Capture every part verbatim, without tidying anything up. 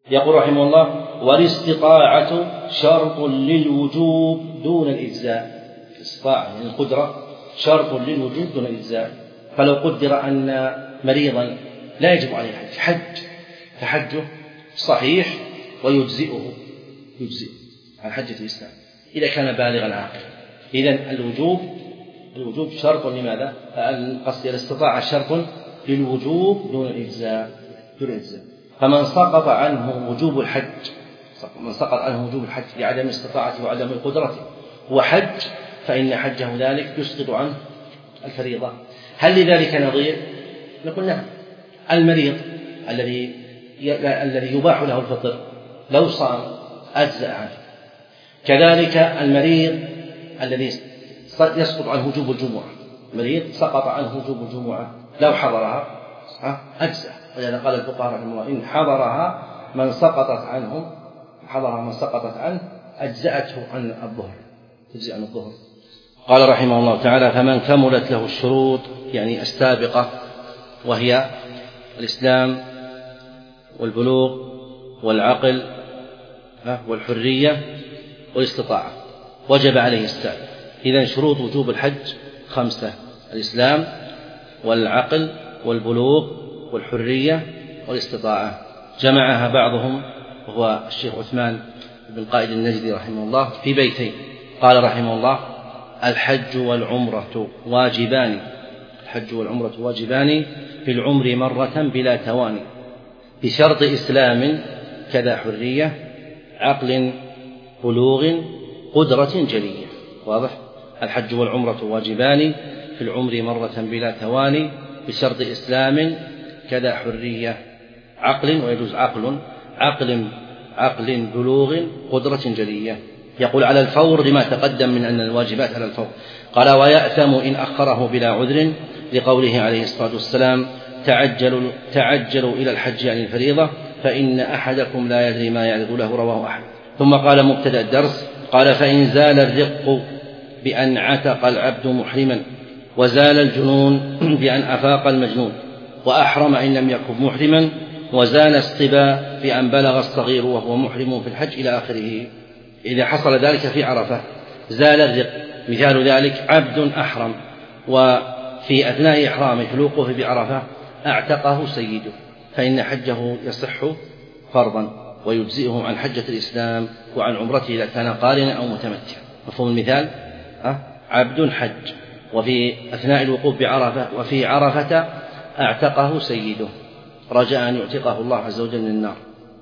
يقول رحمه الله: والاستطاعة شرط للوجوب دون الإجزاء. الاستطاعة يعني القدرة شرط للوجوب دون الإجزاء. فلو قدر أن مريضا لا يجب عليه حج حج فحجه صحيح ويجزئه يجزئ عن حجة الإسلام إذا كان بالغا عاقلا. إذن الوجوب الوجوب شرط لماذا؟ القصد الاستطاعة شرط للوجوب دون الإجزاء دون الإجزاء. فمن سقط عنه وجوب الحج من سقط عنه وجوب الحج لعدم استطاعته وعدم قدرته وحج فإن حجه ذلك يسقط عنه الفريضة. هل لذلك نظير؟ نقول نعم. المريض الذي الذي يباح له الفطر لو صام أجزأ عنه. كذلك المريض الذي يسقط عنه وجوب الجمعة مريض سقط عنه وجوب الجمعة لو حضرها أجزأ. ولذا قال الفقهاء رحمه الله: إن حضرها من سقطت عنه حضرها من سقطت عنه أجزأته عن الظهر تجزئ عن الظهر. قال رحمه الله تعالى: فمن كملت له الشروط يعني السابقة وهي الإسلام والبلوغ والعقل والحرية والاستطاعة وجب عليه السائل. إذن شروط وجوب الحج خمسة: الإسلام والعقل والبلوغ والحرية والاستطاعة. جمعها بعضهم وهو الشيخ عثمان بن قائد النجدي رحمه الله في بيتين. قال رحمه الله: الحج والعمرة واجبان الحج والعمرة واجبان في العمر مرة بلا تواني بشرط إسلام كذا حرية عقل بلوغ قدرة جلية. واضح؟ الحج والعمرة واجبان في العمر مرة بلا تواني بشرط إسلام كذا حرية عقل ويجوز عقل عقل عقل بلوغ قدرة جلية. يقول على الفور لما تقدم من أن الواجبات على الفور. قال: ويأثم إن أخره بلا عذر لقوله عليه الصلاة والسلام: تعجلوا, تعجلوا إلى الحج عن الفريضة فإن أحدكم لا يدري ما يعرض له. رواه أحمد. ثم قال مبتدأ الدرس: قال: فإن زال الرق بأن عتق العبد محرما وزال الجنون بأن أفاق المجنون وأحرم إن لم يكن محرما وزال الصبا بأن بلغ الصغير وهو محرم في الحج إلى آخره. إذا حصل ذلك في عرفة زال الرق. مثال ذلك: عبد أحرم وفي أثناء إحرامه في الوقوف بعرفة أعتقه سيده فإن حجه يصح فرضا ويجزئه عن حجة الإسلام وعن عمرته إذا كان قارنا أو متمتعا. مفهوم المثال؟ أه؟ عبد حج وفي أثناء الوقوف بعرفة وفي عرفة أعتقه سيده رجاء أن يعتقه الله عز وجل من النار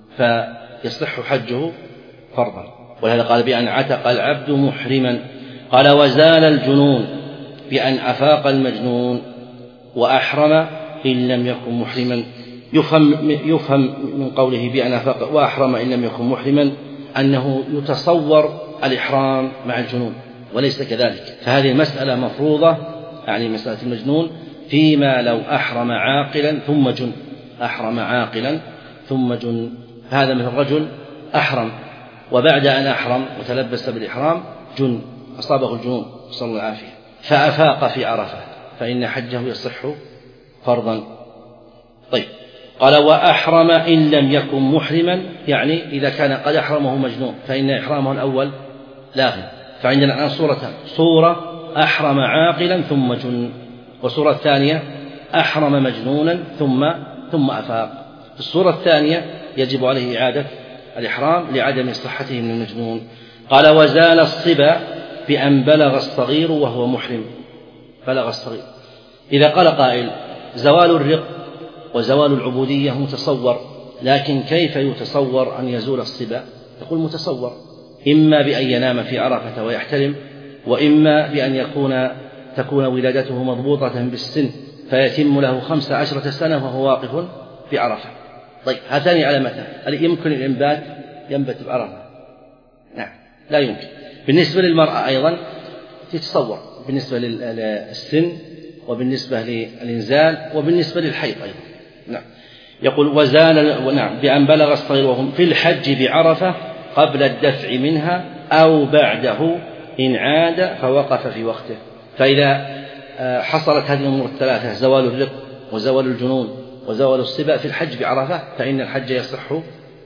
فيصح حجه فرضا. ولهذا قال: بأن عتق العبد محرما. قال: وزال الجنون بأن أفاق المجنون وأحرم إن لم يكن محرما. يفهم, يفهم من قوله بأن أفاق وأحرم إن لم يكن محرما أنه يتصور الإحرام مع الجنون وليس كذلك. فهذه المسألة مفروضة يعني مسألة المجنون فيما لو أحرم عاقلا ثم جن أحرم عاقلا ثم جن. هذا مثل رجل أحرم وبعد أن أحرم وتلبس بالإحرام جن أصابه الجنون صلى الله عليه فأفاق في عرفة فإن حجه يصح فرضا. طيب قال: وأحرم إن لم يكن محرما يعني إذا كان قد أحرمه مجنون فإن إحرامه الأول لاغ. فعندنا الآن صورتان: صورة أحرم عاقلا ثم جن والصورة الثانية أحرم مجنونا ثم ثم أفاق. في الصورة الثانية يجب عليه إعادة الإحرام لعدم صحته من المجنون. قال: وزال الصبا بأن بلغ الصغير وهو محرم. بلغ الصغير. إذا قال قائل: زوال الرق وزوال العبودية متصور لكن كيف يتصور أن يزول الصبا؟ يقول: متصور إما بأن ينام في عرفة ويحتلم وإما بأن يكون تكون ولادته مضبوطة بالسن فيتم له خمس عشرة سنة وهو واقف في عرفة. طيب هاتان علامتان: هل يمكن الإنبات ينبت بعرفة؟ نعم لا يمكن. بالنسبة للمرأة أيضا تتصور بالنسبة للسن وبالنسبة للإنزال وبالنسبة للحيض أيضا. نعم. يقول: وزال نعم بأن بلغ الصغير وهم في الحج بعرفة قبل الدفع منها أو بعده إن عاد فوقف في وقته. فإذا حصلت هذه الأمور الثلاثة: زوال الرق وزوال الجنون وزوال الصبا في الحج بعرفة فإن الحج يصح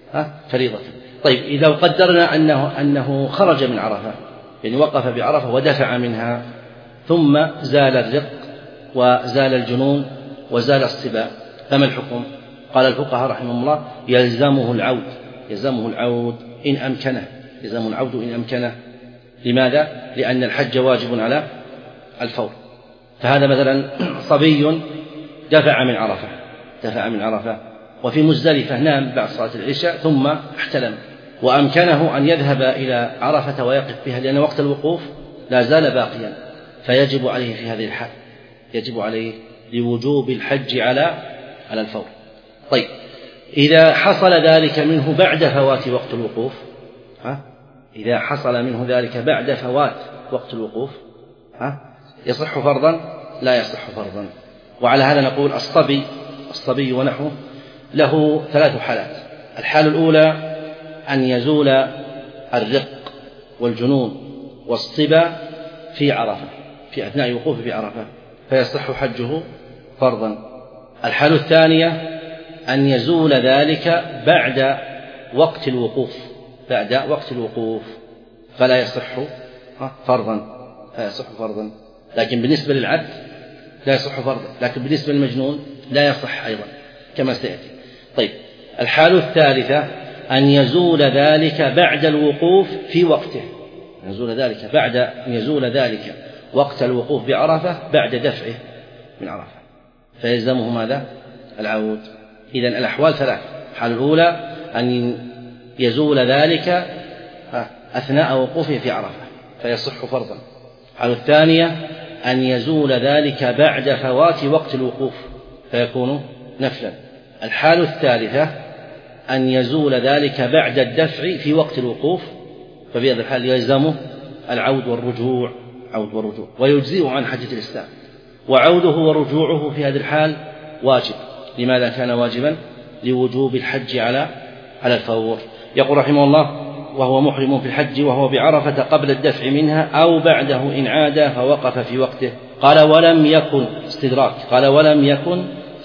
فريضة. طيب إذا قدرنا أنه, أنه خرج من عرفة، يعني وقف بعرفة ودفع منها، ثم زال الرق وزال الجنون وزال الصبا، فما الحكم؟ قال الفقهاء رحمهم الله: يلزمه العود، يلزمه العود إن أمكنه، يلزمه العود إن أمكنه. لماذا؟ لأن الحج واجب على الفور. فهذا مثلا صبي دفع من عرفة، دفع من عرفة وفي مزدلفة نام بعد صلاة العشاء ثم احتلم، وأمكنه أن يذهب إلى عرفة ويقف بها، لأن وقت الوقوف لا زال باقيا، فيجب عليه في هذه الحال، يجب عليه لوجوب الحج على على الفور. طيب إذا حصل ذلك منه بعد فوات وقت الوقوف، ها؟ إذا حصل منه ذلك بعد فوات وقت الوقوف، ها؟ يصح فرضا؟ لا يصح فرضا. وعلى هذا نقول الصبي الصبي ونحوه له ثلاث حالات. الحال الأولى أن يزول الرق والجنون والصبا في عرفة، في أثناء وقوفه في عرفة، فيصح حجه فرضا. الحال الثانية أن يزول ذلك بعد وقت الوقوف، بعد وقت الوقوف، فلا يصح فرضا، لا يصح فرضا. لكن بالنسبة للعبد لا يصح فرضا، لكن بالنسبة للمجنون لا يصح أيضا كما سيأتي. طيب الحال الثالثة أن يزول ذلك بعد الوقوف في وقته، يزول ذلك بعد أن يزول ذلك وقت الوقوف بعرفة بعد دفعه من عرفة، فيلزمه ماذا؟ العود. إذن الأحوال ثلاث: الحالة الأولى أن يزول ذلك أثناء وقوفه في عرفة فيصح فرضا. الحالة الثانية أن يزول ذلك بعد فوات وقت الوقوف فيكون نفلا. الحالة الثالثة أن يزول ذلك بعد الدفع في وقت الوقوف، ففي هذا الحال يلزمه العود والرجوع، عود والرجوع، ويجزئه عن حجة الإسلام. وعوده ورجوعه في هذه الحال واجب. لماذا كان واجبا؟ لوجوب الحج على على الفور. يقول رحمه الله: وهو محرم في الحج وهو بعرفة قبل الدفع منها أو بعده إن عاد فوقف في وقته. قال ولم يكن استدراك، قال ولم يكن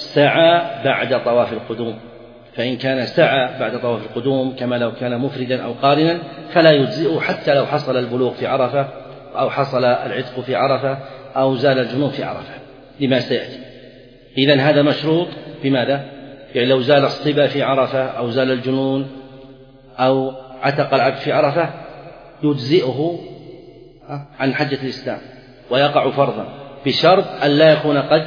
سعى بعد طواف القدوم، فإن كان سعى بعد طواف القدوم كما لو كان مفردا أو قارنا فلا يجزئه حتى لو حصل البلوغ في عرفة أو حصل العتق في عرفة أو زال الجنون في عرفة لما سيأتي. إذن هذا مشروط بماذا؟ يعني لو زال الصبا في عرفة أو زال الجنون أو عتق العبد في عرفة يجزئه عن حجة الإسلام ويقع فرضا، بشرط أن لا يكون قد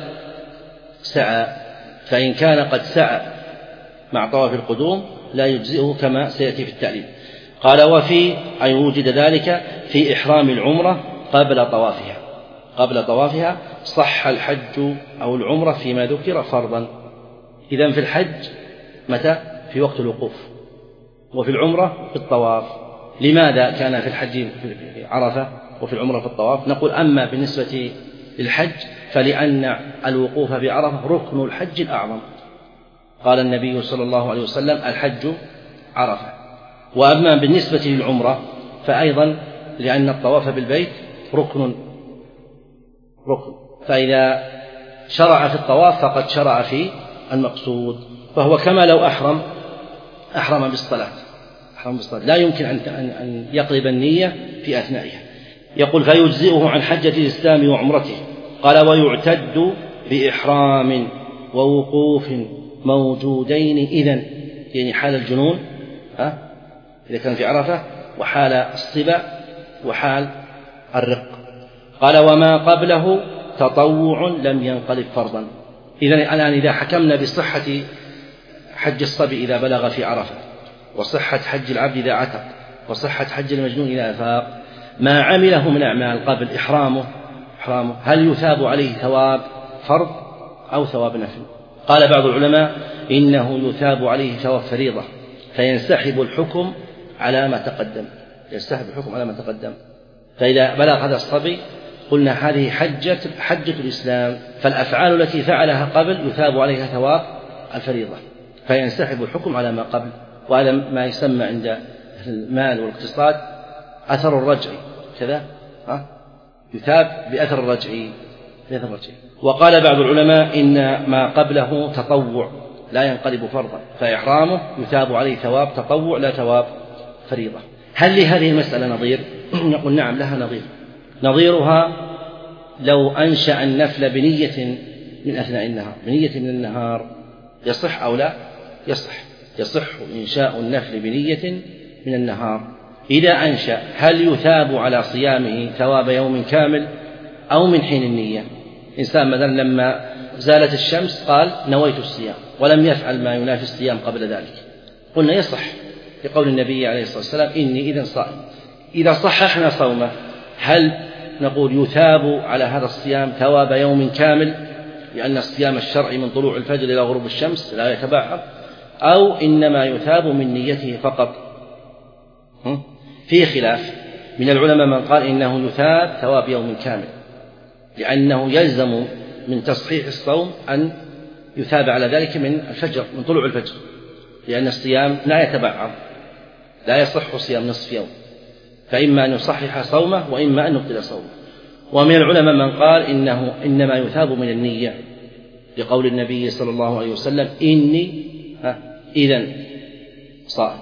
سعى. فإن كان قد سعى مع طواف القدوم لا يجزئه كما سيأتي في التعليم. قال وفي أي وجد ذلك في إحرام العمرة قبل طوافها، قبل طوافها صح الحج أو العمرة فيما ذكر فرضا. إذن في الحج متى؟ في وقت الوقوف، وفي العمرة في الطواف. لماذا كان في الحج في عرفة وفي العمرة في الطواف؟ نقول أما بالنسبة للحج فلأن الوقوف بعرفة ركن الحج الأعظم، قال النبي صلى الله عليه وسلم: الحج عرفة. وأما بالنسبة للعمرة فأيضا لأن الطواف بالبيت ركن ركن فإذا شرع في الطواف فقد شرع في المقصود، فهو كما لو أحرم أحرم بالصلاة، أحرم بالصلاة لا يمكن أن يقلب النية في أثنائها. يقول فيجزئه عن حجة الإسلام وعمرته. قال ويعتد بإحرام ووقوف موجودين إذن، يعني حال الجنون ها إذا كان في عرفة، وحال الصبا، وحال الرق. قال وما قبله تطوع لم ينقلب فرضا. إذن الآن إذا حكمنا بصحة حج الصبي إذا بلغ في عرفة، وصحة حج العبد إذا عتق، وصحة حج المجنون إذا أفاق، ما عمله من أعمال قبل إحرامه إحرامه هل يثاب عليه ثواب فرض أو ثواب نفل؟ قال بعض العلماء إنه يثاب عليه ثواب فريضة فينسحب الحكم على ما تقدم، ينسحب الحكم على ما تقدم. فإذا بلغ هذا الصبي قلنا هذه حجة حجة الإسلام، فالأفعال التي فعلها قبل يثاب عليها ثواب الفريضة فينسحب الحكم على ما قبل. وهذا ما يسمى عند المال والاقتصاد أثر الرجع، كذا ها يثاب بأثر الرجع بأثر الرجع. وقال بعض العلماء إن ما قبله تطوع لا ينقلب فرضا، فإحرامه يثاب عليه ثواب تطوع لا ثواب فريضة. هل لهذه المسألة نظير؟ نقول نعم لها نظير. نظيرها لو أنشأ النفل بنية من أثناء النهار، بنية من النهار، يصح أو لا؟ يصح، يصح إنشاء النفل بنية من النهار. إذا أنشأ هل يثاب على صيامه ثواب يوم كامل أو من حين النية؟ إنسان مثلا لما زالت الشمس قال نويت الصيام ولم يفعل ما ينافي الصيام قبل ذلك، قلنا يصح لقول النبي عليه الصلاة والسلام إني إذا صائم. إذا صححنا صومه هل نقول يثاب على هذا الصيام ثواب يوم كامل لأن الصيام الشرعي من طلوع الفجر إلى غروب الشمس لا يتبعض، أو إنما يثاب من نيته فقط؟ فيه خلاف من العلماء، من قال إنه يثاب ثواب يوم كامل لأنه يلزم من تصحيح الصوم أن يثاب على ذلك من الفجر، من طلوع الفجر، لأن الصيام لا يتبعض، لا يصح صيام نصف يوم، فإما أن يصحح صومه وإما أن يبطل صومه. ومن العلماء من قال إنه إنما يثاب من النية لقول النبي صلى الله عليه وسلم إني إذن صائم،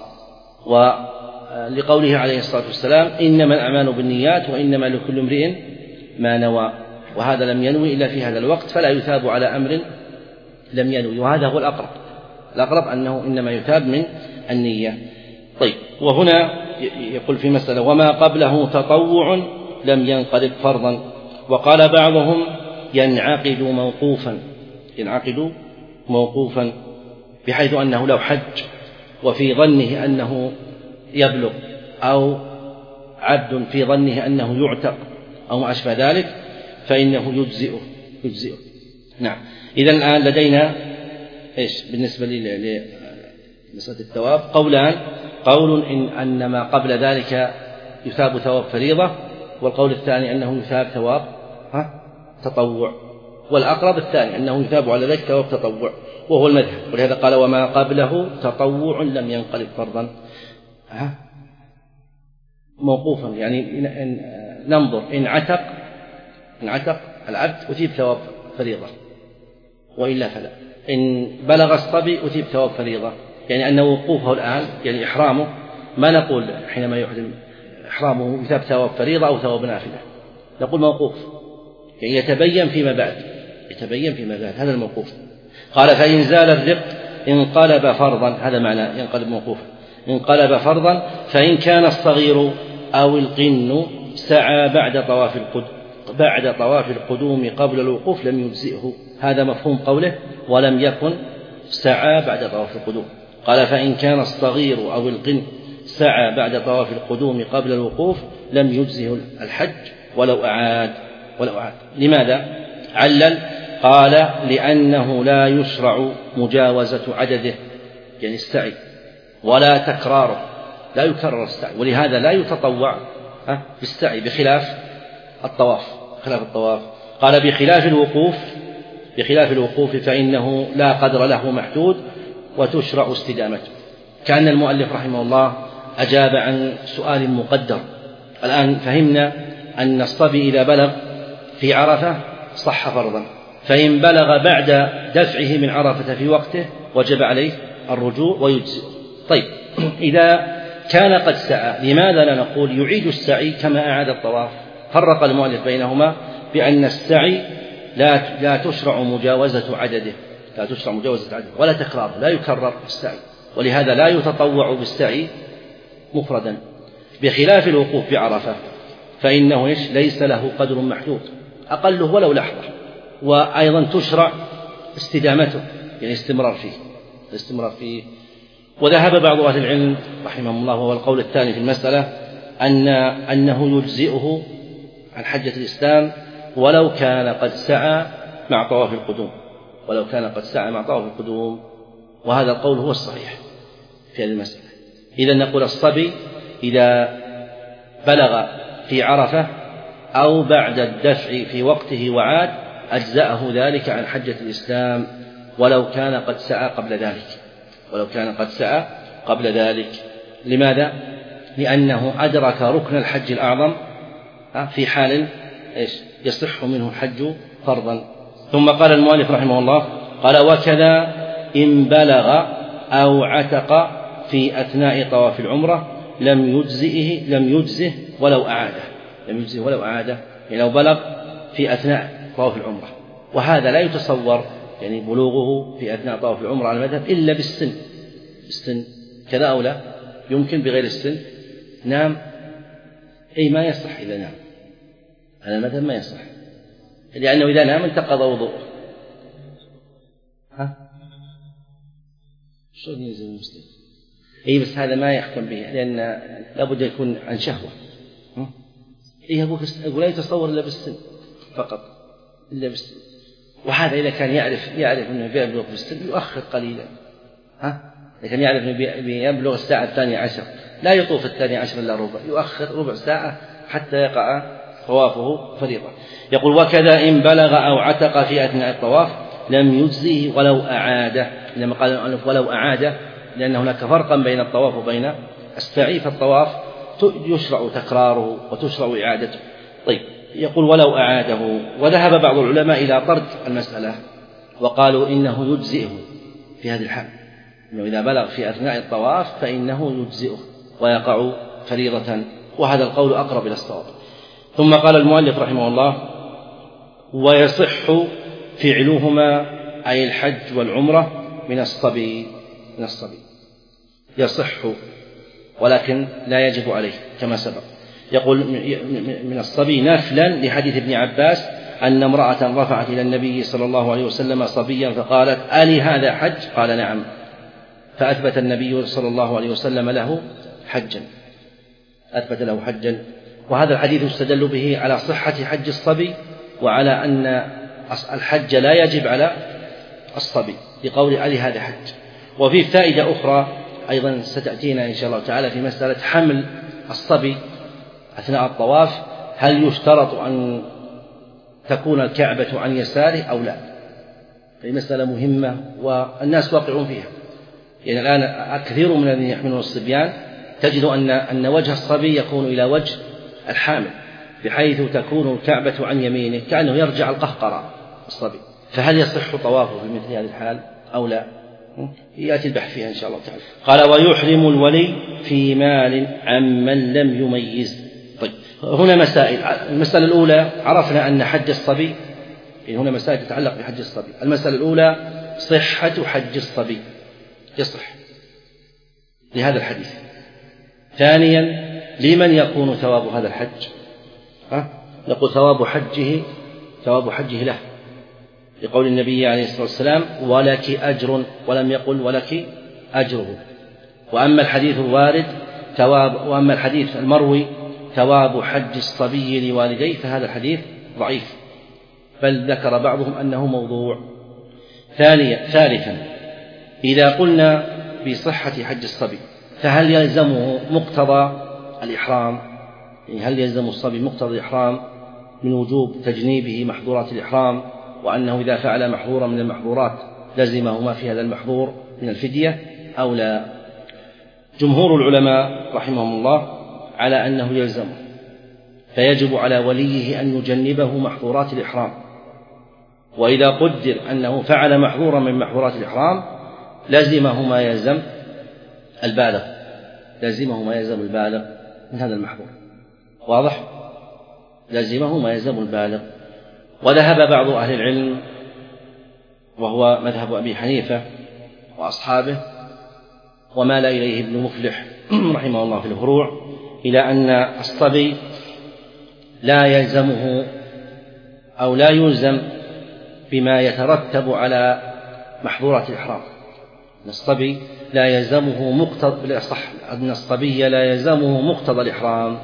ولقوله عليه الصلاة والسلام إنما الأعمال بالنيات وإنما لكل امرئ ما نوى، وهذا لم ينوي إلا في هذا الوقت فلا يثاب على أمر لم ينوي، وهذا هو الأقرب، الأقرب أنه إنما يثاب من النية. طيب، وهنا يقول في مسألة وما قبله تطوع لم ينقلب فرضا. وقال بعضهم ينعقد موقوفا، ينعقد موقوفا بحيث أنه لو حج وفي ظنه أنه يبلغ، أو عبد في ظنه أنه يعتق أو ما أشبه ذلك، فإنه يجزئه يجزئه نعم. إذن الآن لدينا إيش بالنسبة لمسألة الثواب؟ قولان، قول إن أن ما قبل ذلك يثاب ثواب فريضة، والقول الثاني أنه يثاب ثواب ها تطوع، والأقرب الثاني أنه يثاب على ذلك ثواب تطوع وهو المذهب، ولهذا قال وما قبله تطوع لم ينقلب فرضا. ها موقوفا يعني ننظر إن عتق إن عتق العبد أثيب ثواب فريضة وإلا فلا، إن بلغ الصبي أثيب ثواب فريضة، يعني أن وقوفه الآن يعني إحرامه ما نقول حينما يحرم إحرامه يثاب ثواب فريضة أو ثواب نافلة، نقول موقوف يعني يتبين فيما بعد، يتبين فيما بعد، هذا الموقوف. قال فإن زال الرق انقلب فرضا، هذا معنى ينقلب موقوفا، انقلب فرضا. فإن كان الصغير أو القن سعى بعد طواف القدوم بعد طواف القدوم قبل الوقوف لم يجزئه، هذا مفهوم قوله ولم يكن سعى بعد طواف القدوم. قال فإن كان الصغير أو القن سعى بعد طواف القدوم قبل الوقوف لم يجزه الحج ولو أعاد ولو أعاد لماذا؟ علل قال لأنه لا يشرع مجاوزة عدده، يعني السعي، ولا تكراره، لا يكرر السعي، ولهذا لا يتطوع بالسعي بخلاف الطواف خلاف الطواف. قال بخلاف الوقوف بخلاف الوقوف فإنه لا قدر له محدود وتشرع استدامته. كان المؤلف رحمه الله أجاب عن سؤال مقدر. الآن فهمنا أن الصبي إذا بلغ في عرفة صح فرضا، فإن بلغ بعد دفعه من عرفة في وقته وجب عليه الرجوع ويجزئ. طيب، إذا كان قد سعى لماذا لا نقول يعيد السعي كما أعاد الطواف؟ فرق المؤلف بينهما بأن السعي لا لا تشرع مجاوزة عدده لا تشرع مجاوزة عدده ولا تكرار، لا يكرر السعي، ولهذا لا يتطوع بالسعي مفردا، بخلاف الوقوف بعرفة فإنه ليس له قدر محدود أقله ولو لحظة، وأيضا تشرع استدامته يعني استمرار فيه الاستمرار فيه. وذهب بعض أهل العلم رحمهم الله وهو القول الثاني في المسألة أن أنه يجزئه عن حجة الإسلام ولو كان قد سعى مع طواف القدوم ولو كان قد سعى مع طواف القدوم وهذا القول هو الصحيح في هذه المسألة. إذا نقول الصبي إذا بلغ في عرفة أو بعد الدفع في وقته وعاد أجزأه ذلك عن حجة الإسلام ولو كان قد سعى قبل ذلك ولو كان قد سعى قبل ذلك. لماذا؟ لأنه أدرك ركن الحج الأعظم في حال إيش يصح منه الحج فرضا. ثم قال المؤلف رحمه الله قال وكذا إن بلغ أو عتق في أثناء طواف العمرة لم يجزئه لم يجزه ولو أعاده لم يجزه ولو أعاده يعني لو بلغ في أثناء طواف العمرة. وهذا لا يتصور يعني بلوغه في أثناء طواف العمرة على المذهب إلا بالسن بالسن كذا أو لا يمكن بغير السن نام أي ما يصح إذا نام على المذهب ما يصح لأنه إذا نام انتقض وضوءه. ها شو ينزل المسلم أي بس هذا ما يحكم به لأن لابد يكون عن شهوة. إيه أقول أقول لا يتصور إلا بالسن فقط إلا بالسن. وهذا إذا كان يعرف يعرف أنه بيبلغ بالسن يؤخر قليلا. ها إذا كان يعرف أنه بيبلغ الساعة الثانية عشر لا يطوف الثانية عشر إلا ربع يؤخر ربع ساعة حتى يقع طوافه فريضة. يقول وكذا إن بلغ أو عتق في أثناء الطواف لم يجزيه ولو أعاده لما قال المؤلف ولو أعاده لأن هناك فرقا بين الطواف وبين السعي فالطواف يشرع تكراره وتشرع إعادته. طيب يقول ولو أعاده. وذهب بعض العلماء إلى طرد المسألة وقالوا إنه يجزئه في هذه الحال إنه إذا بلغ في أثناء الطواف فإنه يجزئه ويقع فريضة وهذا القول أقرب إلى الصواب. ثم قال المؤلف رحمه الله ويصح فعلهما أي الحج والعمرة من الصبي من الصبي يصح ولكن لا يجب عليه كما سبق. يقول من الصبي نفلا لحديث ابن عباس أن امرأة رفعت إلى النبي صلى الله عليه وسلم صبيا فقالت ألي هذا حج؟ قال نعم فأثبت النبي صلى الله عليه وسلم له حجا أثبت له حجا. وهذا الحديث يستدل به على صحة حج الصبي وعلى أن الحج لا يجب على الصبي لقول ألي هذا حج. وفي فائدة أخرى أيضا ستأتينا إن شاء الله تعالى في مسألة حمل الصبي أثناء الطواف هل يشترط أن تكون الكعبة عن يساره أو لا؟ هذه مسألة مهمة والناس واقعون فيها. يعني الآن كثير من الذين يحملون الصبيان تجد أن أن وجه الصبي يكون إلى وجه الحامل بحيث تكون الكعبة عن يمينه كأنه يرجع القهقرة الصبي. فهل يصح طوافه في مثل هذه الحال أو لا؟ يأتي البحث فيها إن شاء الله تعالى. قال ويحرم الولي في مال عمن لم يميز. طيب هنا مسائل. المسألة الأولى عرفنا أن حج الصبي هنا مسائل تتعلق بحج الصبي. المسألة الأولى صحة حج الصبي يصح لهذا الحديث. ثانيا لمن يكون ثواب هذا الحج؟ ها؟ نقول ثواب حجه ثواب حجه له لقول النبي عليه الصلاة والسلام ولك أجر ولم يقل ولك أجره. وأما الحديث الوارد ثواب وأما الحديث المروي ثواب حج الصبي لوالديه فهذا الحديث ضعيف بل ذكر بعضهم أنه موضوع. ثانيا ثالثا إذا قلنا بصحة حج الصبي فهل يلزمه مقتضى الإحرام؟ يعني هل يلزم الصبي مقتضى الإحرام من وجوب تجنيبه محظورات الإحرام وأنه إذا فعل محظورا من المحظورات لزمه ما في هذا المحظور من الفدية أو لا؟ جمهور العلماء رحمهم الله على أنه يلزمه فيجب على وليه أن يجنبه محظورات الإحرام. وإذا قدر أنه فعل محظورا من محظورات الإحرام لزمه ما يلزم البالغ لزمه ما يلزم البالغ من هذا المحظور. واضح؟ لزمه ما يلزم البالغ. وذهب بعض أهل العلم وهو مذهب أبي حنيفة وأصحابه ومال إليه ابن مفلح رحمه الله في الفروع إلى أن الصبي لا يلزمه أو لا يلزم بما يترتب على محظورات الإحرام. الصبي لا يلزمه مقتضى صح أن الصبي لا يلزمه مقتضى الإحرام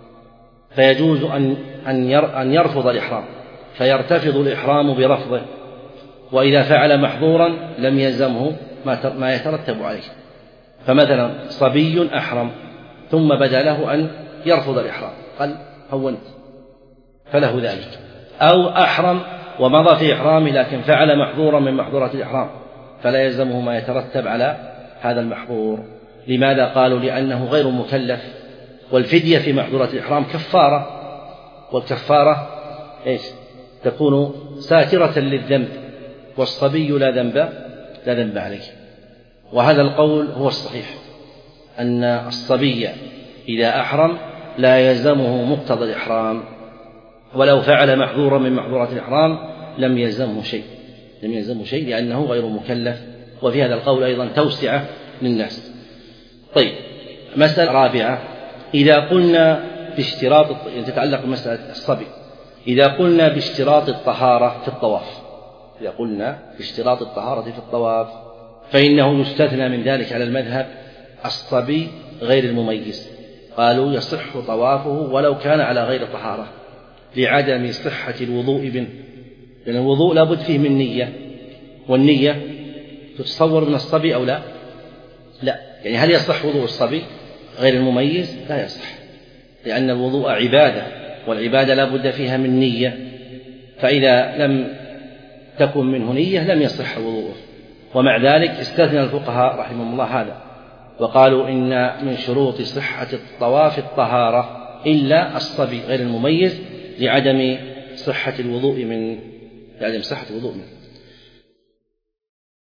فيجوز أن أن يرفض الإحرام فيرتفض الإحرام برفضه. وإذا فعل محظورا لم يلزمه ما يترتب عليه. فمثلا صبي أحرم ثم بدا له أن يرفض الإحرام قال هونت فله ذلك. أو أحرم ومضى في إحرامه لكن فعل محظورا من محظورات الإحرام فلا يلزمه ما يترتب على هذا المحظور. لماذا؟ قالوا لأنه غير مكلف والفدية في محظورات الإحرام كفارة والكفارة إيش؟ تكون ساترة للذنب والصبي لا ذنب لا ذنب عليه. وهذا القول هو الصحيح، أن الصبي إذا أحرم لا يلزمه مقتضى الإحرام، ولو فعل محظورا من محظورات الإحرام لم يلزمه شيء لم يلزمه شيء لأنه غير مكلف. وفي هذا القول أيضا توسعة للناس. طيب، مسألة رابعة، إذا قلنا باشتراط تتعلق بمسألة الصبي، إذا قلنا باشتراط الطهارة في الطواف إذا قلنا باشتراط الطهارة في الطواف فإنه يستثنى من ذلك على المذهب الصبي غير المميز. قالوا يصح طوافه ولو كان على غير طهارة لعدم صحة الوضوء منه، لأن الوضوء لا بد فيه من نية، والنية تتصور من الصبي أو لا؟ لا. يعني هل يصح وضوء الصبي غير المميز؟ لا يصح، لأن الوضوء عبادة، والعبادة لا بد فيها من نية، فإذا لم تكن منه نية لم يصح وضوءه. ومع ذلك استثنى الفقهاء رحمهم الله هذا، وقالوا إن من شروط صحة الطواف الطهارة إلا الصبي غير المميز لعدم صحة الوضوء من لعدم صحة الوضوء منه.